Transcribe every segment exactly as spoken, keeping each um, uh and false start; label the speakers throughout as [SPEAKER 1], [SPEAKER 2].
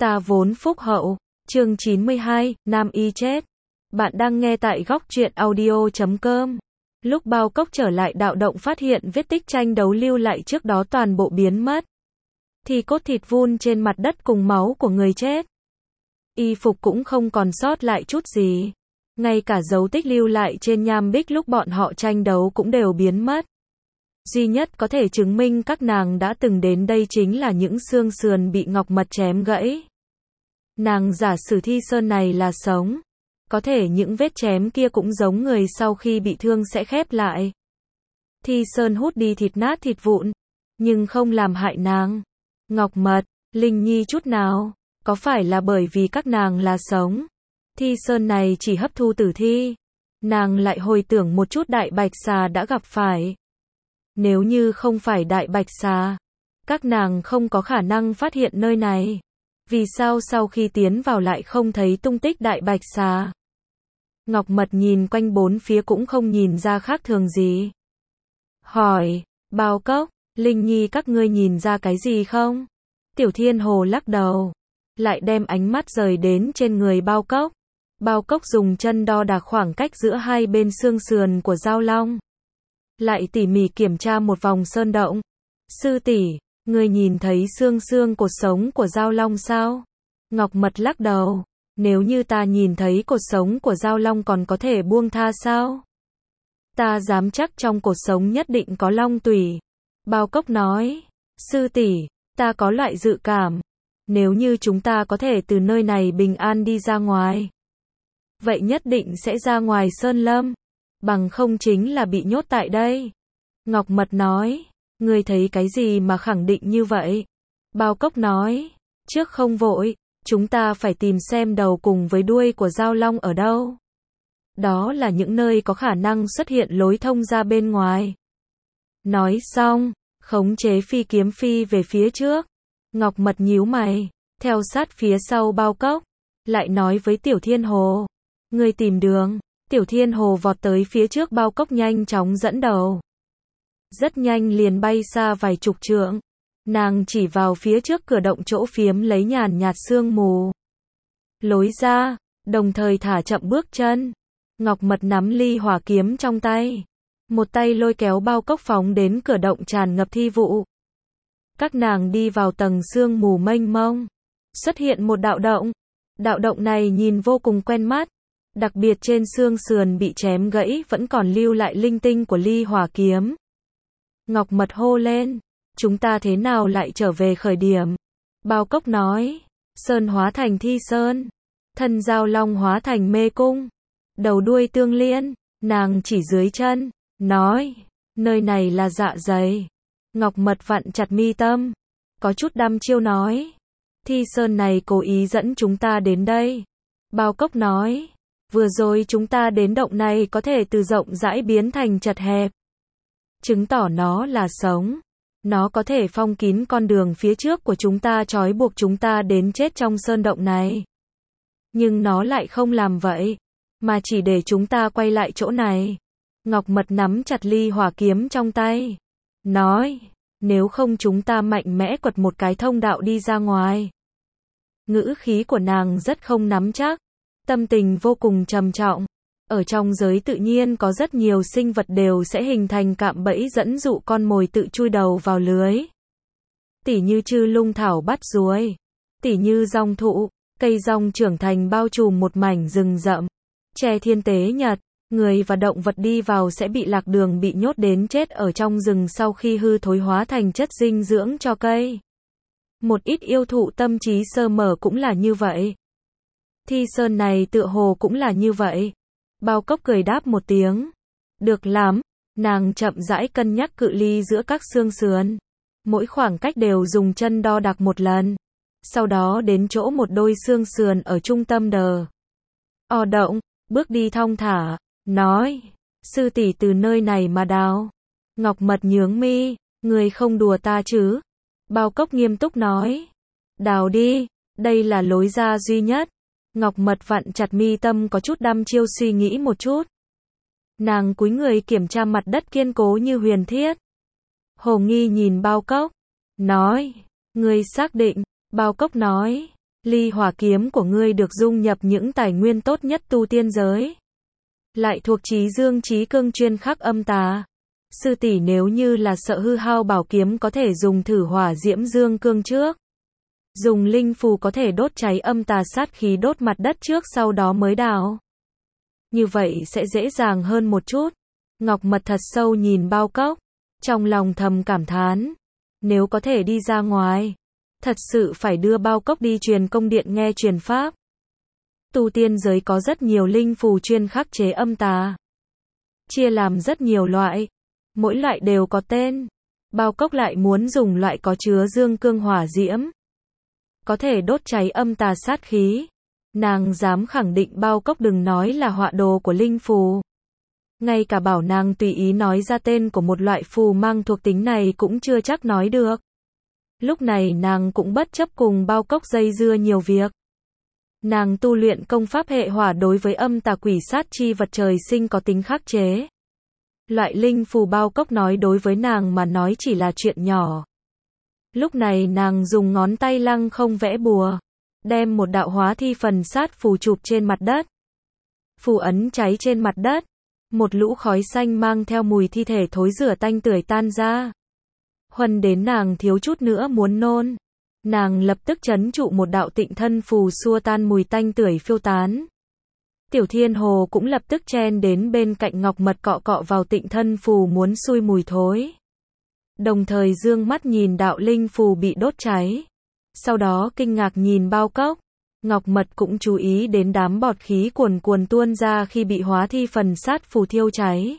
[SPEAKER 1] Ta vốn phúc hậu. Chương chín mươi hai, Nam Y chết. Bạn đang nghe tại góc truyện audio chấm com. Lúc Bao Cốc trở lại đạo động phát hiện vết tích tranh đấu lưu lại trước đó toàn bộ biến mất. Thì cốt thịt vun trên mặt đất cùng máu của người chết. Y phục cũng không còn sót lại chút gì. Ngay cả dấu tích lưu lại trên nham bích lúc bọn họ tranh đấu cũng đều biến mất. Duy nhất có thể chứng minh các nàng đã từng đến đây chính là những xương sườn bị Ngọc Mật chém gãy. Nàng giả sử Thi Sơn này là sống. Có thể những vết chém kia cũng giống người sau khi bị thương sẽ khép lại. Thi Sơn hút đi thịt nát thịt vụn, nhưng không làm hại nàng, Ngọc Mật, Linh Nhi chút nào. Có phải là bởi vì các nàng là sống? Thi Sơn này chỉ hấp thu tử thi. Nàng lại hồi tưởng một chút Đại Bạch Xà đã gặp phải. Nếu như không phải Đại Bạch Xà, các nàng không có khả năng phát hiện nơi này. Vì sao sau khi tiến vào lại không thấy tung tích Đại Bạch Xà? Ngọc Mật nhìn quanh bốn phía cũng không nhìn ra khác thường gì. Hỏi, Bao Cốc, Linh Nhi các ngươi nhìn ra cái gì không? Tiểu Thiên Hồ lắc đầu, lại đem ánh mắt rời đến trên người Bao Cốc. Bao Cốc dùng chân đo đạc khoảng cách giữa hai bên xương sườn của Dao Long. Lại tỉ mỉ kiểm tra một vòng sơn động. Sư tỷ, ngươi nhìn thấy xương xương cột sống của Dao Long sao? Ngọc Mật lắc đầu, nếu như ta nhìn thấy cột sống của Dao Long còn có thể buông tha sao? Ta dám chắc trong cột sống nhất định có long tủy. Bao Cốc nói, sư tỷ, ta có loại dự cảm. Nếu như chúng ta có thể từ nơi này bình an đi ra ngoài, vậy nhất định sẽ ra ngoài sơn lâm. Bằng không chính là bị nhốt tại đây. Ngọc Mật nói, ngươi thấy cái gì mà khẳng định như vậy? Bao Cốc nói, trước không vội, chúng ta phải tìm xem đầu cùng với đuôi của Dao Long ở đâu. Đó là những nơi có khả năng xuất hiện lối thông ra bên ngoài. Nói xong, khống chế phi kiếm phi về phía trước. Ngọc Mật nhíu mày, theo sát phía sau Bao Cốc, lại nói với Tiểu Thiên Hồ, ngươi tìm đường. Tiểu Thiên Hồ vọt tới phía trước Bao Cốc nhanh chóng dẫn đầu. Rất nhanh liền bay xa vài chục trượng. Nàng chỉ vào phía trước cửa động chỗ phiếm lấy nhàn nhạt sương mù. Lối ra, đồng thời thả chậm bước chân. Ngọc Mật nắm ly hỏa kiếm trong tay. Một tay lôi kéo Bao Cốc phóng đến cửa động tràn ngập thi vụ. Các nàng đi vào tầng sương mù mênh mông. Xuất hiện một đạo động. Đạo động này nhìn vô cùng quen mắt. Đặc biệt trên xương sườn bị chém gãy vẫn còn lưu lại linh tinh của ly hỏa kiếm. Ngọc Mật hô lên, chúng ta thế nào lại trở về khởi điểm? Bao Cốc nói, sơn hóa thành Thi Sơn, thân Dao Long hóa thành Mê Cung, đầu đuôi tương liên. Nàng chỉ dưới chân, nói, nơi này là dạ dày. Ngọc Mật vặn chặt mi tâm, có chút đăm chiêu nói, Thi Sơn này cố ý dẫn chúng ta đến đây. Bao Cốc nói, vừa rồi chúng ta đến động này có thể từ rộng rãi biến thành chật hẹp, chứng tỏ nó là sống. Nó có thể phong kín con đường phía trước của chúng ta, trói buộc chúng ta đến chết trong sơn động này. Nhưng nó lại không làm vậy, mà chỉ để chúng ta quay lại chỗ này. Ngọc Mật nắm chặt ly hỏa kiếm trong tay, nói, nếu không chúng ta mạnh mẽ quật một cái thông đạo đi ra ngoài. Ngữ khí của nàng rất không nắm chắc, tâm tình vô cùng trầm trọng. Ở trong giới tự nhiên có rất nhiều sinh vật đều sẽ hình thành cạm bẫy dẫn dụ con mồi tự chui đầu vào lưới. Tỉ như chư lung thảo bắt ruồi, tỉ như dong thụ, cây dong trưởng thành bao trùm một mảnh rừng rậm. Tre thiên tế nhật, người và động vật đi vào sẽ bị lạc đường, bị nhốt đến chết ở trong rừng sau khi hư thối hóa thành chất dinh dưỡng cho cây. Một ít yêu thụ tâm trí sơ mở cũng là như vậy. Thi Sơn này tựa hồ cũng là như vậy. Bao Cốc cười đáp một tiếng. Được lắm. Nàng chậm rãi cân nhắc cự ly giữa các xương sườn. Mỗi khoảng cách đều dùng chân đo đạc một lần. Sau đó đến chỗ một đôi xương sườn ở trung tâm đờ. O động, bước đi thong thả, nói, sư tỷ từ nơi này mà đào. Ngọc Mật nhướng mi, người không đùa ta chứ? Bao Cốc nghiêm túc nói, đào đi, đây là lối ra duy nhất. Ngọc Mật vặn chặt mi tâm, có chút đăm chiêu suy nghĩ một chút. Nàng cúi người kiểm tra mặt đất kiên cố như huyền thiết. Hồ nghi nhìn Bao Cốc, nói, ngươi xác định? Bao Cốc nói, Ly hỏa kiếm của ngươi được dung nhập những tài nguyên tốt nhất tu tiên giới. Lại thuộc chí dương chí cương chuyên khắc âm tà. Sư tỷ nếu như là sợ hư hao bảo kiếm có thể dùng thử hỏa diễm dương cương trước. Dùng linh phù có thể đốt cháy âm tà sát khí đốt mặt đất trước sau đó mới đào. Như vậy sẽ dễ dàng hơn một chút. Ngọc Mật thật sâu nhìn bao cốc. Trong lòng thầm cảm thán. Nếu có thể đi ra ngoài. Thật sự phải đưa bao cốc đi truyền công điện nghe truyền pháp. Tu tiên giới có rất nhiều linh phù chuyên khắc chế âm tà. Chia làm rất nhiều loại. Mỗi loại đều có tên. Bao cốc lại muốn dùng loại có chứa dương cương hỏa diễm. Có thể đốt cháy âm tà sát khí. Nàng dám khẳng định bao cốc đừng nói là họa đồ của linh phù. Ngay cả bảo nàng tùy ý nói ra tên của một loại phù mang thuộc tính này cũng chưa chắc nói được. Lúc này nàng cũng bất chấp cùng bao cốc dây dưa nhiều việc. Nàng tu luyện công pháp hệ hỏa đối với âm tà quỷ sát chi vật trời sinh có tính khắc chế. Loại linh phù bao cốc nói đối với nàng mà nói chỉ là chuyện nhỏ. Lúc này nàng dùng ngón tay lăng không vẽ bùa. Đem một đạo hóa thi phần sát phù chụp trên mặt đất. Phù ấn cháy trên mặt đất. Một lũ khói xanh mang theo mùi thi thể thối rửa tanh tưởi tan ra. Huân đến nàng thiếu chút nữa muốn nôn. Nàng lập tức trấn trụ một đạo tịnh thân phù xua tan mùi tanh tưởi phiêu tán. Tiểu Thiên Hồ cũng lập tức chen đến bên cạnh Ngọc Mật cọ cọ vào tịnh thân phù muốn xui mùi thối. Đồng thời dương mắt nhìn đạo linh phù bị đốt cháy. Sau đó kinh ngạc nhìn bao cốc. Ngọc Mật cũng chú ý đến đám bọt khí cuồn cuồn tuôn ra khi bị hóa thi phần sát phù thiêu cháy.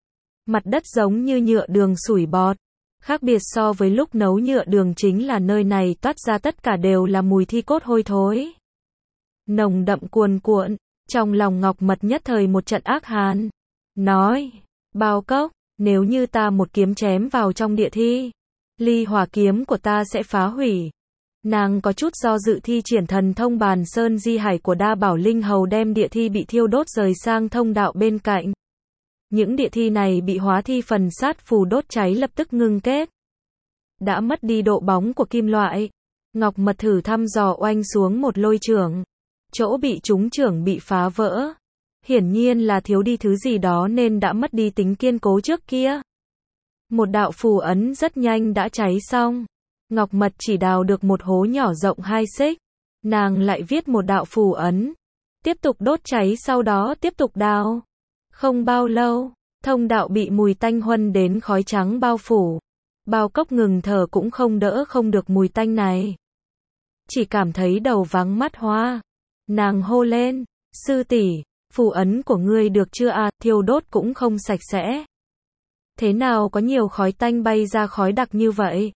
[SPEAKER 1] Mặt đất giống như nhựa đường sủi bọt. Khác biệt so với lúc nấu nhựa đường chính là nơi này toát ra tất cả đều là mùi thi cốt hôi thối. Nồng đậm cuồn cuộn, trong lòng Ngọc Mật nhất thời một trận ác hàn. Nói, bao cốc, nếu như ta một kiếm chém vào trong địa thi, ly hỏa kiếm của ta sẽ phá hủy. Nàng có chút do dự thi triển thần thông bàn sơn di hải của đa bảo linh hầu đem địa thi bị thiêu đốt rời sang thông đạo bên cạnh. Những địa thi này bị hóa thi phần sát phù đốt cháy lập tức ngưng kết. Đã mất đi độ bóng của kim loại. Ngọc Mật thử thăm dò oanh xuống một lôi chưởng. Chỗ bị trúng chưởng bị phá vỡ. Hiển nhiên là thiếu đi thứ gì đó nên đã mất đi tính kiên cố trước kia. Một đạo phù ấn rất nhanh đã cháy xong. Ngọc Mật chỉ đào được một hố nhỏ rộng hai xích. Nàng lại viết một đạo phù ấn. Tiếp tục đốt cháy sau đó tiếp tục đào. Không bao lâu, thông đạo bị mùi tanh huân đến khói trắng bao phủ. Bao cốc ngừng thở cũng không đỡ không được mùi tanh này. Chỉ cảm thấy đầu vắng mắt hoa. Nàng hô lên, sư tỷ, phù ấn của ngươi được chưa à, thiêu đốt cũng không sạch sẽ. Thế nào có nhiều khói tanh bay ra khói đặc như vậy?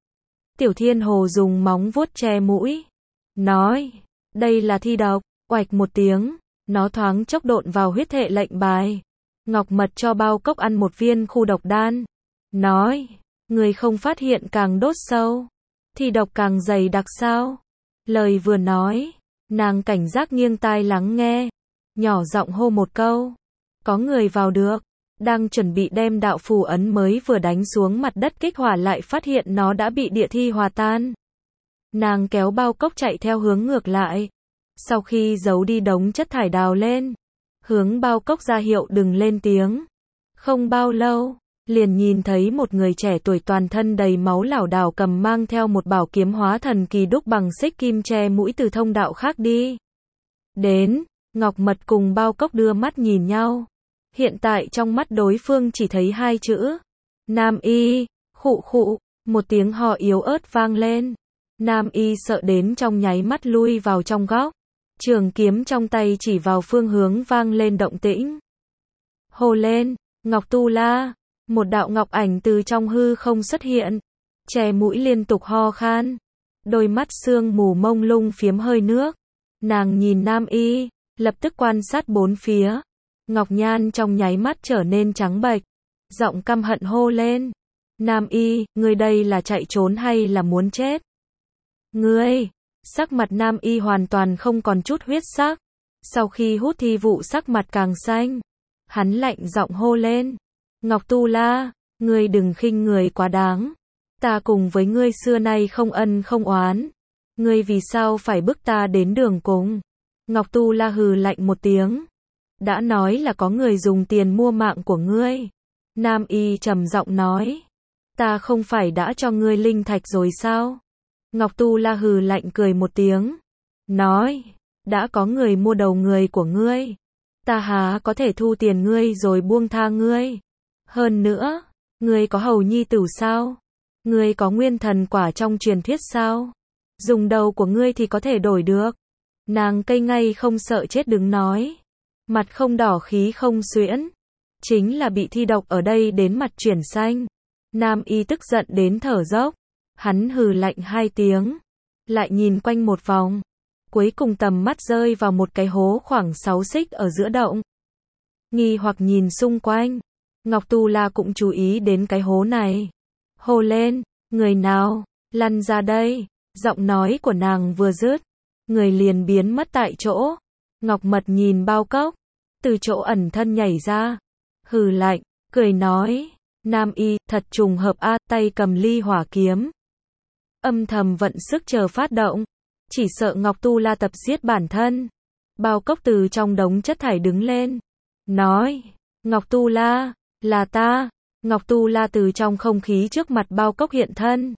[SPEAKER 1] Tiểu Thiên Hồ dùng móng vuốt che mũi. Nói, đây là thi độc, oạch một tiếng. Nó thoáng chốc độn vào huyết hệ lệnh bài. Ngọc Mật cho bao cốc ăn một viên khu độc đan. Nói, người không phát hiện càng đốt sâu. Thì độc càng dày đặc sao? Lời vừa nói, nàng cảnh giác nghiêng tai lắng nghe. Nhỏ giọng hô một câu. Có người vào được. Đang chuẩn bị đem đạo phù ấn mới vừa đánh xuống mặt đất kích hỏa lại phát hiện nó đã bị địa thi hòa tan. Nàng kéo bao cốc chạy theo hướng ngược lại. Sau khi giấu đi đống chất thải đào lên, hướng bao cốc ra hiệu đừng lên tiếng. Không bao lâu, liền nhìn thấy một người trẻ tuổi toàn thân đầy máu lảo đảo cầm mang theo một bảo kiếm hóa thần kỳ đúc bằng xích kim che mũi từ thông đạo khác đi. Đến, Ngọc Mật cùng bao cốc đưa mắt nhìn nhau. Hiện tại trong mắt đối phương chỉ thấy hai chữ. Nam y, khụ khụ, một tiếng hò yếu ớt vang lên. Nam y sợ đến trong nháy mắt lui vào trong góc. Trường kiếm trong tay chỉ vào phương hướng vang lên động tĩnh. Hô lên, Ngọc Tu La, một đạo ngọc ảnh từ trong hư không xuất hiện, che mũi liên tục ho khan, đôi mắt sương mù mông lung phiếm hơi nước. Nàng nhìn Nam y, lập tức quan sát bốn phía. Ngọc nhan trong nháy mắt trở nên trắng bệch, giọng căm hận hô lên. Nam y, ngươi đây là chạy trốn hay là muốn chết? Ngươi! Sắc mặt Nam y hoàn toàn không còn chút huyết sắc. Sau khi hút thi vụ sắc mặt càng xanh. Hắn lạnh giọng hô lên. Ngọc Tu La, ngươi đừng khinh người quá đáng. Ta cùng với ngươi xưa nay không ân không oán. Ngươi vì sao phải bức ta đến đường cùng? Ngọc Tu La hừ lạnh một tiếng. Đã nói là có người dùng tiền mua mạng của ngươi. Nam Y trầm giọng nói. Ta không phải đã cho ngươi linh thạch rồi sao? Ngọc Tu La hừ lạnh cười một tiếng. Nói, đã có người mua đầu người của ngươi. Ta há có thể thu tiền ngươi rồi buông tha ngươi. Hơn nữa, ngươi có hầu nhi tử sao? Ngươi có nguyên thần quả trong truyền thuyết sao? Dùng đầu của ngươi thì có thể đổi được. Nàng cây ngay không sợ chết đứng nói. Mặt không đỏ khí không xuyễn. Chính là bị thi độc ở đây đến mặt chuyển xanh. Nam Y tức giận đến thở dốc. Hắn hừ lạnh hai tiếng. Lại nhìn quanh một vòng. Cuối cùng tầm mắt rơi vào một cái hố khoảng sáu xích ở giữa động. Nghi hoặc nhìn xung quanh. Ngọc Tu La cũng chú ý đến cái hố này. Hô lên, người nào, lăn ra đây. Giọng nói của nàng vừa dứt. Người liền biến mất tại chỗ. Ngọc Mật nhìn bao cốc. Từ chỗ ẩn thân nhảy ra. Hừ lạnh, cười nói. Nam Y, thật trùng hợp a, tay cầm ly hỏa kiếm. Âm thầm vận sức chờ phát động. Chỉ sợ Ngọc Tu La tập giết bản thân. Bao cốc từ trong đống chất thải đứng lên. Nói, Ngọc Tu La, là ta. Ngọc Tu La từ trong không khí trước mặt bao cốc hiện thân.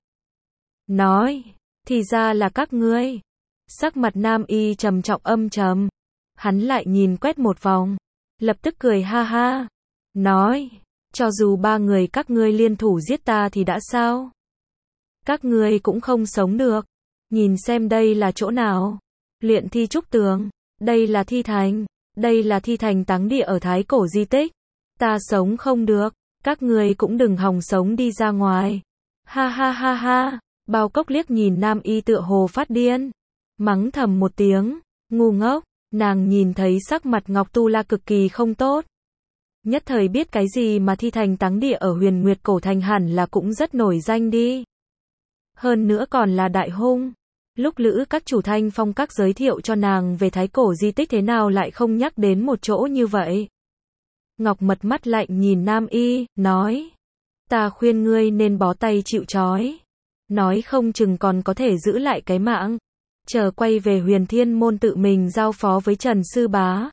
[SPEAKER 1] Nói, thì ra là các ngươi. Sắc mặt Nam Y trầm trọng âm trầm. Hắn lại nhìn quét một vòng. Lập tức cười ha ha. Nói, cho dù ba người các ngươi liên thủ giết ta thì đã sao? Các ngươi cũng không sống được. Nhìn xem đây là chỗ nào? Luyện thi trúc tường. Đây là thi thành. Đây là thi thành táng địa ở Thái Cổ di tích. Ta sống không được. Các ngươi cũng đừng hòng sống đi ra ngoài. Ha ha ha ha. Bao cốc liếc nhìn Nam Y tựa hồ phát điên. Mắng thầm một tiếng. Ngu ngốc. Nàng nhìn thấy sắc mặt Ngọc Tu La cực kỳ không tốt. Nhất thời biết cái gì mà thi thành táng địa ở Huyền Nguyệt Cổ Thành hẳn là cũng rất nổi danh đi. Hơn nữa còn là đại hung. Lúc Lữ các chủ Thanh Phong các giới thiệu cho nàng về Thái Cổ di tích thế nào lại không nhắc đến một chỗ như vậy. Ngọc Mật mắt lạnh nhìn Nam Y, nói. Ta khuyên ngươi nên bó tay chịu trói. Nói không chừng còn có thể giữ lại cái mạng. Chờ quay về Huyền Thiên Môn tự mình giao phó với Trần Sư Bá.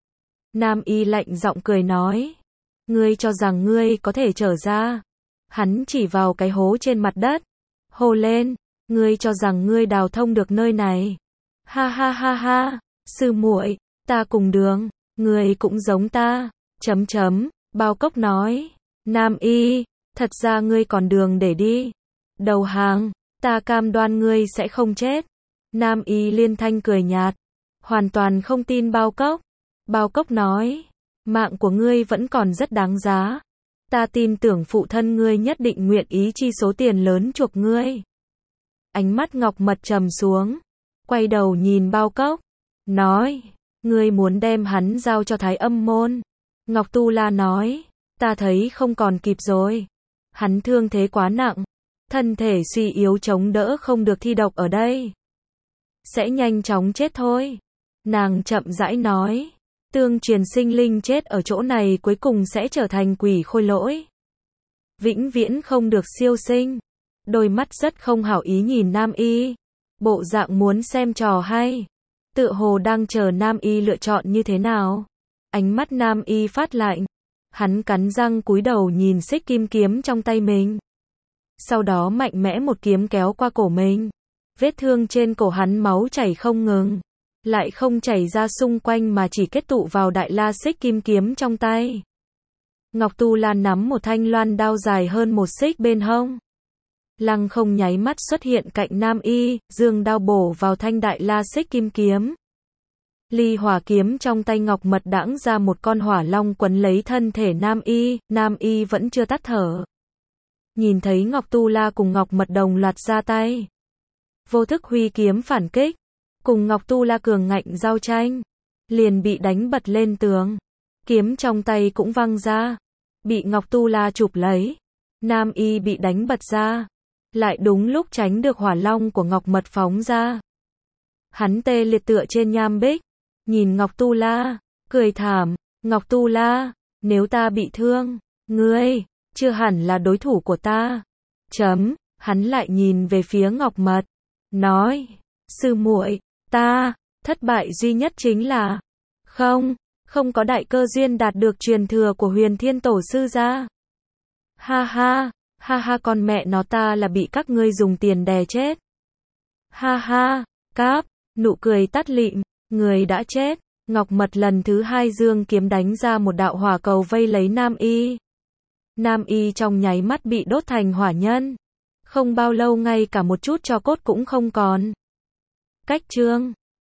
[SPEAKER 1] Nam Y lạnh giọng cười nói. Ngươi cho rằng ngươi có thể trở ra. Hắn chỉ vào cái hố trên mặt đất. Hô lên. Ngươi cho rằng ngươi đào thông được nơi này. Ha ha ha ha. Sư muội, ta cùng đường. Ngươi cũng giống ta. Chấm chấm. Bao cốc nói. Nam Y, thật ra ngươi còn đường để đi. Đầu hàng. Ta cam đoan ngươi sẽ không chết. Nam Y liên thanh cười nhạt. Hoàn toàn không tin bao cốc. Bao cốc nói. Mạng của ngươi vẫn còn rất đáng giá. Ta tin tưởng phụ thân ngươi nhất định nguyện ý chi số tiền lớn chuộc ngươi. Ánh mắt Ngọc Mật trầm xuống. Quay đầu nhìn bao cốc. Nói. Ngươi muốn đem hắn giao cho Thái Âm Môn. Ngọc Tu La nói. Ta thấy không còn kịp rồi. Hắn thương thế quá nặng. Thân thể suy yếu chống đỡ không được thi độc ở đây. Sẽ nhanh chóng chết thôi. Nàng chậm rãi nói. Tương truyền sinh linh chết ở chỗ này cuối cùng sẽ trở thành quỷ khôi lỗi. Vĩnh viễn không được siêu sinh. Đôi mắt rất không hảo ý nhìn Nam Y. Bộ dạng muốn xem trò hay. Tựa hồ đang chờ Nam Y lựa chọn như thế nào. Ánh mắt Nam Y phát lạnh. Hắn cắn răng cúi đầu nhìn xích kim kiếm trong tay mình. Sau đó mạnh mẽ một kiếm kéo qua cổ mình. Vết thương trên cổ hắn máu chảy không ngừng. Lại không chảy ra xung quanh mà chỉ kết tụ vào đại la xích kim kiếm trong tay. Ngọc Tu La nắm một thanh loan đao dài hơn một xích bên hông. Lăng không nháy mắt xuất hiện cạnh Nam Y, dương đao bổ vào thanh đại la xích kim kiếm. Ly hỏa kiếm trong tay Ngọc Mật đãng ra một con hỏa long quấn lấy thân thể Nam Y, Nam Y vẫn chưa tắt thở. Nhìn thấy Ngọc Tu La cùng Ngọc Mật đồng loạt ra tay. Vô thức huy kiếm phản kích. Cùng Ngọc Tu La cường ngạnh giao tranh. Liền bị đánh bật lên tường. Kiếm trong tay cũng văng ra. Bị Ngọc Tu La chụp lấy. Nam Y bị đánh bật ra. Lại đúng lúc tránh được hỏa long của Ngọc Mật phóng ra. Hắn tê liệt tựa trên nham bích. Nhìn Ngọc Tu La. Cười thảm. Ngọc Tu La. Nếu ta bị thương. Ngươi. Chưa hẳn là đối thủ của ta. Chấm. Hắn lại nhìn về phía Ngọc Mật. Nói. Sư muội, ta, thất bại duy nhất chính là, không, không có đại cơ duyên đạt được truyền thừa của Huyền Thiên Tổ sư ra. Ha ha, ha ha con mẹ nó ta là bị các ngươi dùng tiền đè chết. Ha ha, cáp, nụ cười tắt lịm, người đã chết. Ngọc Mật lần thứ hai dương kiếm đánh ra một đạo hỏa cầu vây lấy Nam Y. Nam Y trong nháy mắt bị đốt thành hỏa nhân. Không bao lâu ngay cả một chút tro cốt cũng không còn. Cách chương